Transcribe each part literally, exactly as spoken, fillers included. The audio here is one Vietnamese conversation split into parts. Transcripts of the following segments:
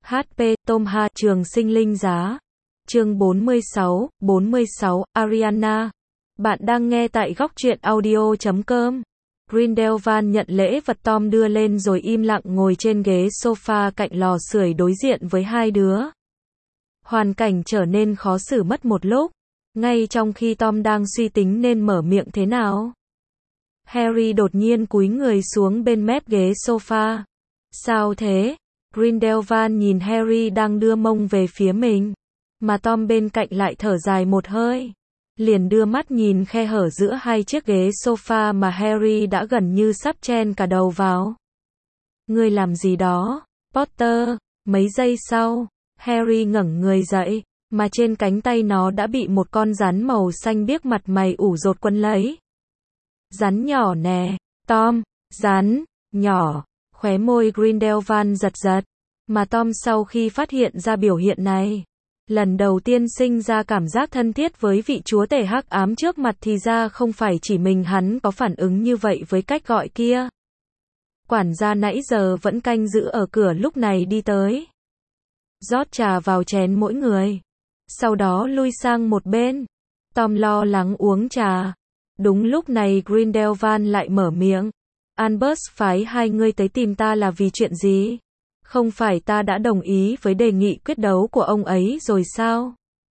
hát pê, Tom Ha, Trường Sinh Linh Giá. Chương bốn mươi sáu, bốn mươi sáu, Ariana. Bạn đang nghe tại góc truyện audio chấm com. Grindelwald nhận lễ vật Tom đưa lên rồi im lặng ngồi trên ghế sofa cạnh lò sưởi đối diện với hai đứa. Hoàn cảnh trở nên khó xử mất một lúc. Ngay trong khi Tom đang suy tính nên mở miệng thế nào, Harry đột nhiên cúi người xuống bên mép ghế sofa. Sao thế? Grindelwald nhìn Harry đang đưa mông về phía mình, mà Tom bên cạnh lại thở dài một hơi. Liền đưa mắt nhìn khe hở giữa hai chiếc ghế sofa mà Harry đã gần như sắp chen cả đầu vào. Ngươi làm gì đó, Potter? Mấy giây sau, Harry ngẩng người dậy, mà trên cánh tay nó đã bị một con rắn màu xanh biếc mặt mày ủ rột quấn lấy. Rắn nhỏ nè, Tom, rắn, nhỏ, khóe môi Grindelwald giật giật, mà Tom sau khi phát hiện ra biểu hiện này, lần đầu tiên sinh ra cảm giác thân thiết với vị chúa tể hắc ám trước mặt. Thì ra không phải chỉ mình hắn có phản ứng như vậy với cách gọi kia. Quản gia nãy giờ vẫn canh giữ ở cửa lúc này đi tới, rót trà vào chén mỗi người, sau đó lui sang một bên. Tom lo lắng uống trà. Đúng lúc này Grindelwald lại mở miệng. Albus phái hai ngươi tới tìm ta là vì chuyện gì? Không phải ta đã đồng ý với đề nghị quyết đấu của ông ấy rồi sao?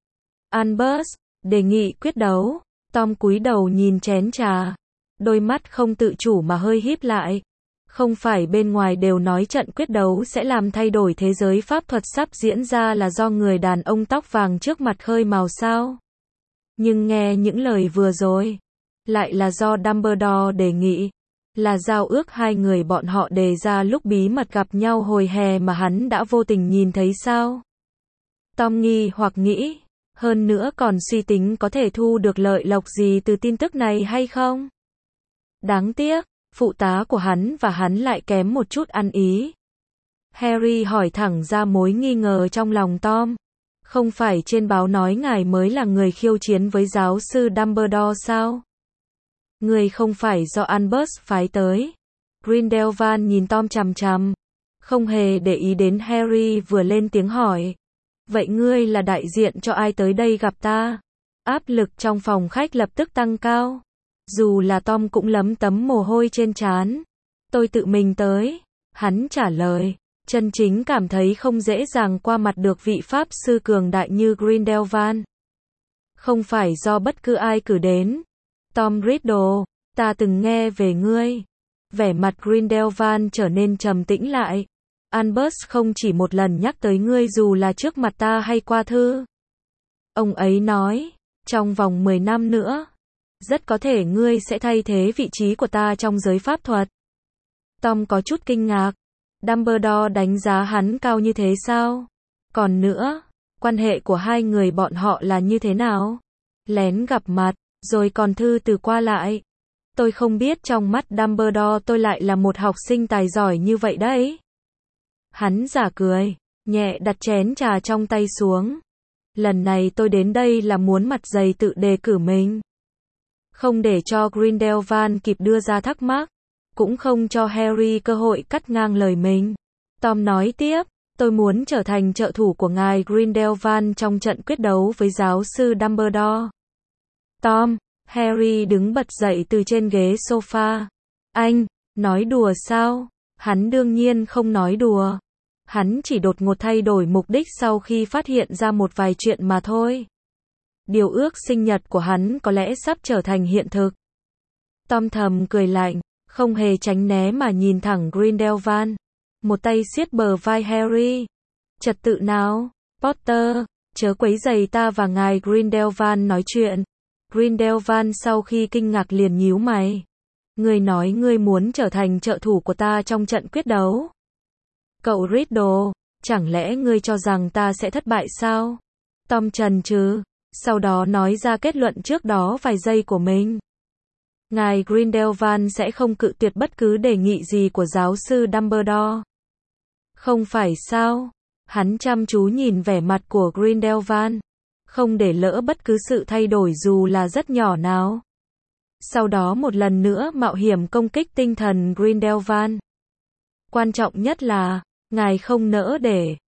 Albus, đề nghị quyết đấu? Tom cúi đầu nhìn chén trà, đôi mắt không tự chủ mà hơi híp lại. Không phải bên ngoài đều nói trận quyết đấu sẽ làm thay đổi thế giới pháp thuật sắp diễn ra là do người đàn ông tóc vàng trước mặt khơi mào sao? Nhưng nghe những lời vừa rồi, lại là do Dumbledore đề nghị, là giao ước hai người bọn họ đề ra lúc bí mật gặp nhau hồi hè mà hắn đã vô tình nhìn thấy sao? Tom nghi hoặc nghĩ, hơn nữa còn suy tính có thể thu được lợi lộc gì từ tin tức này hay không? Đáng tiếc, phụ tá của hắn và hắn lại kém một chút ăn ý. Harry hỏi thẳng ra mối nghi ngờ trong lòng Tom. Không phải trên báo nói ngài mới là người khiêu chiến với giáo sư Dumbledore sao? Người không phải do Albus phái tới. Grindelwald nhìn Tom chằm chằm, không hề để ý đến Harry vừa lên tiếng hỏi. Vậy ngươi là đại diện cho ai tới đây gặp ta? Áp lực trong phòng khách lập tức tăng cao. Dù là Tom cũng lấm tấm mồ hôi trên trán. Tôi tự mình tới. Hắn trả lời, chân chính cảm thấy không dễ dàng qua mặt được vị pháp sư cường đại như Grindelwald. Không phải do bất cứ ai cử đến. Tom Riddle, ta từng nghe về ngươi. Vẻ mặt Grindelwald trở nên trầm tĩnh lại. Albus không chỉ một lần nhắc tới ngươi dù là trước mặt ta hay qua thư. Ông ấy nói, trong vòng mười năm nữa, rất có thể ngươi sẽ thay thế vị trí của ta trong giới pháp thuật. Tom có chút kinh ngạc. Dumbledore đánh giá hắn cao như thế sao? Còn nữa, quan hệ của hai người bọn họ là như thế nào? Lén gặp mặt, rồi còn thư từ qua lại. Tôi không biết trong mắt Dumbledore tôi lại là một học sinh tài giỏi như vậy đấy. Hắn giả cười, nhẹ đặt chén trà trong tay xuống. Lần này tôi đến đây là muốn mặt dày tự đề cử mình. Không để cho Grindelwald kịp đưa ra thắc mắc, cũng không cho Harry cơ hội cắt ngang lời mình. Tom nói tiếp, tôi muốn trở thành trợ thủ của ngài Grindelwald trong trận quyết đấu với giáo sư Dumbledore. Tom, Harry đứng bật dậy từ trên ghế sofa. Anh, nói đùa sao? Hắn đương nhiên không nói đùa. Hắn chỉ đột ngột thay đổi mục đích sau khi phát hiện ra một vài chuyện mà thôi. Điều ước sinh nhật của hắn có lẽ sắp trở thành hiện thực. Tom thầm cười lạnh, không hề tránh né mà nhìn thẳng Grindelwald. Một tay siết bờ vai Harry. Trật tự nào, Potter, chớ quấy rầy ta và ngài Grindelwald nói chuyện. Grindelwald sau khi kinh ngạc liền nhíu mày. Ngươi nói ngươi muốn trở thành trợ thủ của ta trong trận quyết đấu. Cậu Riddle, chẳng lẽ ngươi cho rằng ta sẽ thất bại sao? Tom chần chừ, sau đó nói ra kết luận trước đó vài giây của mình. Ngài Grindelwald sẽ không cự tuyệt bất cứ đề nghị gì của giáo sư Dumbledore. Không phải sao? Hắn chăm chú nhìn vẻ mặt của Grindelwald, không để lỡ bất cứ sự thay đổi dù là rất nhỏ nào. Sau đó một lần nữa mạo hiểm công kích tinh thần Grindelwald. Quan trọng nhất là, ngài không nỡ để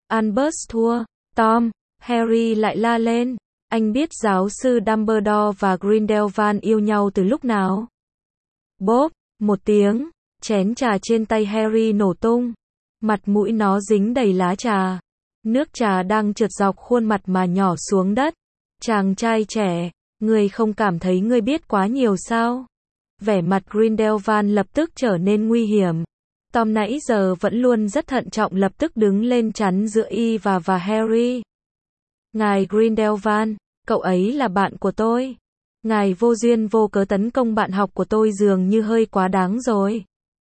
Albus thua. Tom, Harry lại la lên. Anh biết giáo sư Dumbledore và Grindelwald yêu nhau từ lúc nào? Bốp, một tiếng, chén trà trên tay Harry nổ tung. Mặt mũi nó dính đầy lá trà. Nước trà đang trượt dọc khuôn mặt mà nhỏ xuống đất. Chàng trai trẻ, ngươi không cảm thấy ngươi biết quá nhiều sao? Vẻ mặt Grindelwald lập tức trở nên nguy hiểm. Tom nãy giờ vẫn luôn rất thận trọng lập tức đứng lên chắn giữa y và và Harry. Ngài Grindelwald, cậu ấy là bạn của tôi. Ngài vô duyên vô cớ tấn công bạn học của tôi dường như hơi quá đáng rồi.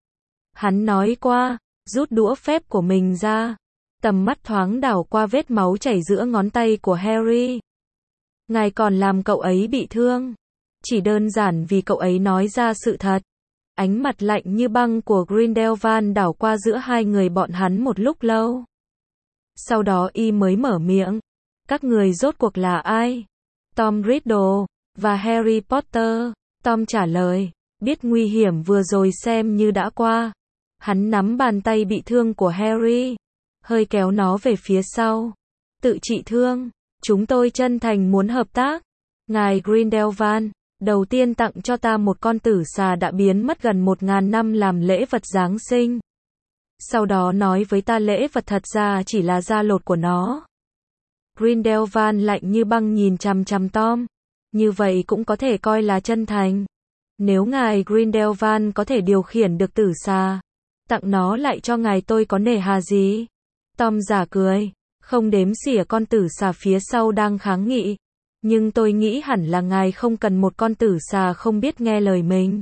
Hắn nói qua, rút đũa phép của mình ra. Tầm mắt thoáng đảo qua vết máu chảy giữa ngón tay của Harry. Ngài còn làm cậu ấy bị thương. Chỉ đơn giản vì cậu ấy nói ra sự thật. Ánh mặt lạnh như băng của Grindelwald đảo qua giữa hai người bọn hắn một lúc lâu. Sau đó y mới mở miệng. Các người rốt cuộc là ai? Tom Riddle và Harry Potter. Tom trả lời, biết nguy hiểm vừa rồi xem như đã qua. Hắn nắm bàn tay bị thương của Harry, hơi kéo nó về phía sau. Tự trị thương, chúng tôi chân thành muốn hợp tác. Ngài Grindelwald, đầu tiên tặng cho ta một con tử xà đã biến mất gần một ngàn năm làm lễ vật Giáng sinh. Sau đó nói với ta lễ vật thật ra chỉ là da lột của nó. Grindelwald lạnh như băng nhìn chằm chằm Tom. Như vậy cũng có thể coi là chân thành. Nếu ngài Grindelwald có thể điều khiển được tử xà, tặng nó lại cho ngài tôi có nể hà gì? Tom giả cười, không đếm xỉa con tử xà phía sau đang kháng nghị. Nhưng tôi nghĩ hẳn là ngài không cần một con tử xà không biết nghe lời mình.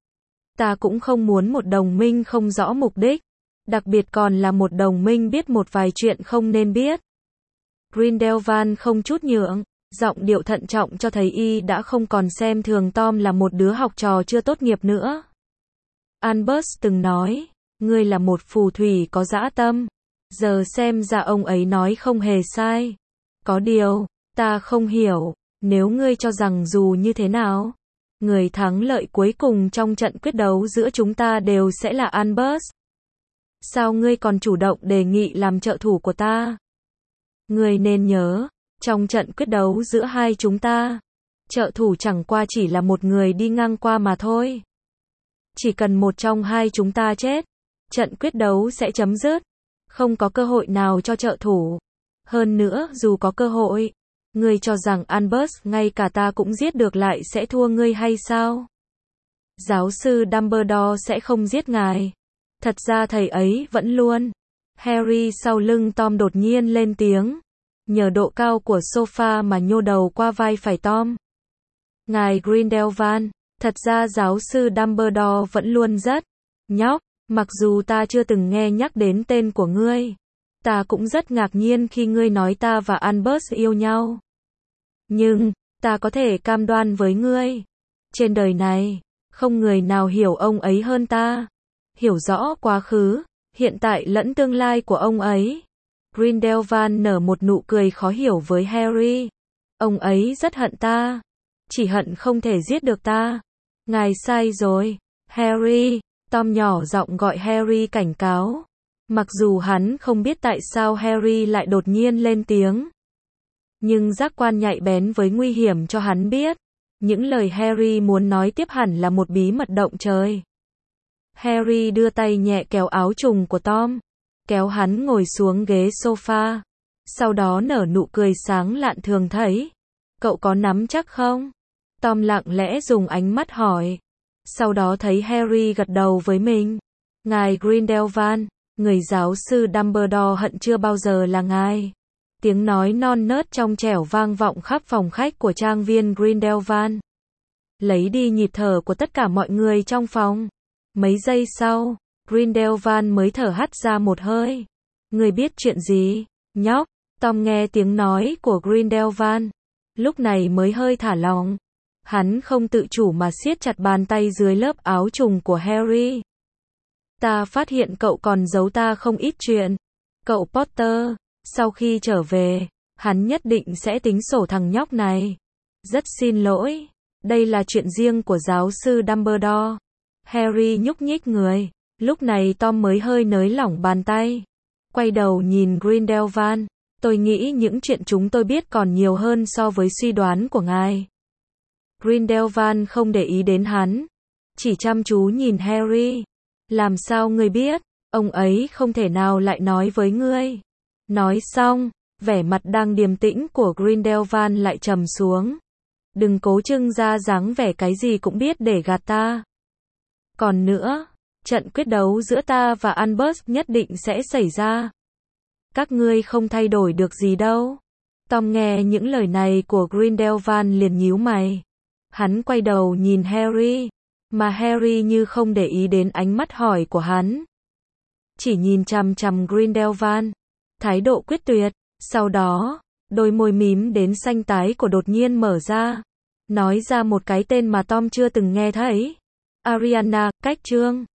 Ta cũng không muốn một đồng minh không rõ mục đích. Đặc biệt còn là một đồng minh biết một vài chuyện không nên biết. Grindelwald không chút nhượng, giọng điệu thận trọng cho thấy y đã không còn xem thường Tom là một đứa học trò chưa tốt nghiệp nữa. Albus từng nói, ngươi là một phù thủy có dã tâm. Giờ xem ra ông ấy nói không hề sai. Có điều, ta không hiểu, nếu ngươi cho rằng dù như thế nào, người thắng lợi cuối cùng trong trận quyết đấu giữa chúng ta đều sẽ là Albus. Sao ngươi còn chủ động đề nghị làm trợ thủ của ta? Ngươi nên nhớ, trong trận quyết đấu giữa hai chúng ta, trợ thủ chẳng qua chỉ là một người đi ngang qua mà thôi. Chỉ cần một trong hai chúng ta chết, trận quyết đấu sẽ chấm dứt. Không có cơ hội nào cho trợ thủ. Hơn nữa, dù có cơ hội, ngươi cho rằng Albus ngay cả ta cũng giết được lại sẽ thua ngươi hay sao? Giáo sư Dumbledore sẽ không giết ngài. Thật ra thầy ấy vẫn luôn. Harry sau lưng Tom đột nhiên lên tiếng. Nhờ độ cao của sofa mà nhô đầu qua vai phải Tom. Ngài Grindelwald, thật ra giáo sư Dumbledore vẫn luôn rất nhóc. Mặc dù ta chưa từng nghe nhắc đến tên của ngươi, ta cũng rất ngạc nhiên khi ngươi nói ta và Albus yêu nhau. Nhưng, ta có thể cam đoan với ngươi, trên đời này, không người nào hiểu ông ấy hơn ta. Hiểu rõ quá khứ, hiện tại lẫn tương lai của ông ấy. Grindelwald nở một nụ cười khó hiểu với Harry. Ông ấy rất hận ta, chỉ hận không thể giết được ta. Ngài sai rồi, Harry. Tom nhỏ giọng gọi Harry cảnh cáo. Mặc dù hắn không biết tại sao Harry lại đột nhiên lên tiếng. Nhưng giác quan nhạy bén với nguy hiểm cho hắn biết. Những lời Harry muốn nói tiếp hẳn là một bí mật động trời. Harry đưa tay nhẹ kéo áo trùng của Tom. Kéo hắn ngồi xuống ghế sofa. Sau đó nở nụ cười sáng lạn thường thấy. Cậu có nắm chắc không? Tom lặng lẽ dùng ánh mắt hỏi. Sau đó thấy Harry gật đầu với mình. Ngài Grindelwald, người giáo sư Dumbledore hận chưa bao giờ là ngài. Tiếng nói non nớt trong trẻo vang vọng khắp phòng khách của trang viên Grindelwald. Lấy đi nhịp thở của tất cả mọi người trong phòng. Mấy giây sau, Grindelwald mới thở hắt ra một hơi. Người biết chuyện gì, nhóc? Tom nghe tiếng nói của Grindelwald. Lúc này mới hơi thả lỏng. Hắn không tự chủ mà siết chặt bàn tay dưới lớp áo trùng của Harry. Ta phát hiện cậu còn giấu ta không ít chuyện. Cậu Potter, sau khi trở về, hắn nhất định sẽ tính sổ thằng nhóc này. Rất xin lỗi, đây là chuyện riêng của giáo sư Dumbledore. Harry nhúc nhích người, lúc này Tom mới hơi nới lỏng bàn tay. quay đầu nhìn Grindelwald. Tôi nghĩ những chuyện chúng tôi biết còn nhiều hơn so với suy đoán của ngài. Grindelwald không để ý đến hắn, chỉ chăm chú nhìn Harry. Làm sao ngươi biết? Ông ấy không thể nào lại nói với ngươi. Nói xong, vẻ mặt đang điềm tĩnh của Grindelwald lại trầm xuống. Đừng cố trưng ra dáng vẻ cái gì cũng biết để gạt ta. Còn nữa, trận quyết đấu giữa ta và Albus nhất định sẽ xảy ra. Các ngươi không thay đổi được gì đâu. Tom nghe những lời này của Grindelwald liền nhíu mày. Hắn quay đầu nhìn Harry, mà Harry như không để ý đến ánh mắt hỏi của hắn. Chỉ nhìn chằm chằm Grindelwald, thái độ quyết tuyệt. Sau đó, đôi môi mím đến xanh tái của đột nhiên mở ra, nói ra một cái tên mà Tom chưa từng nghe thấy. Ariana, cách chương.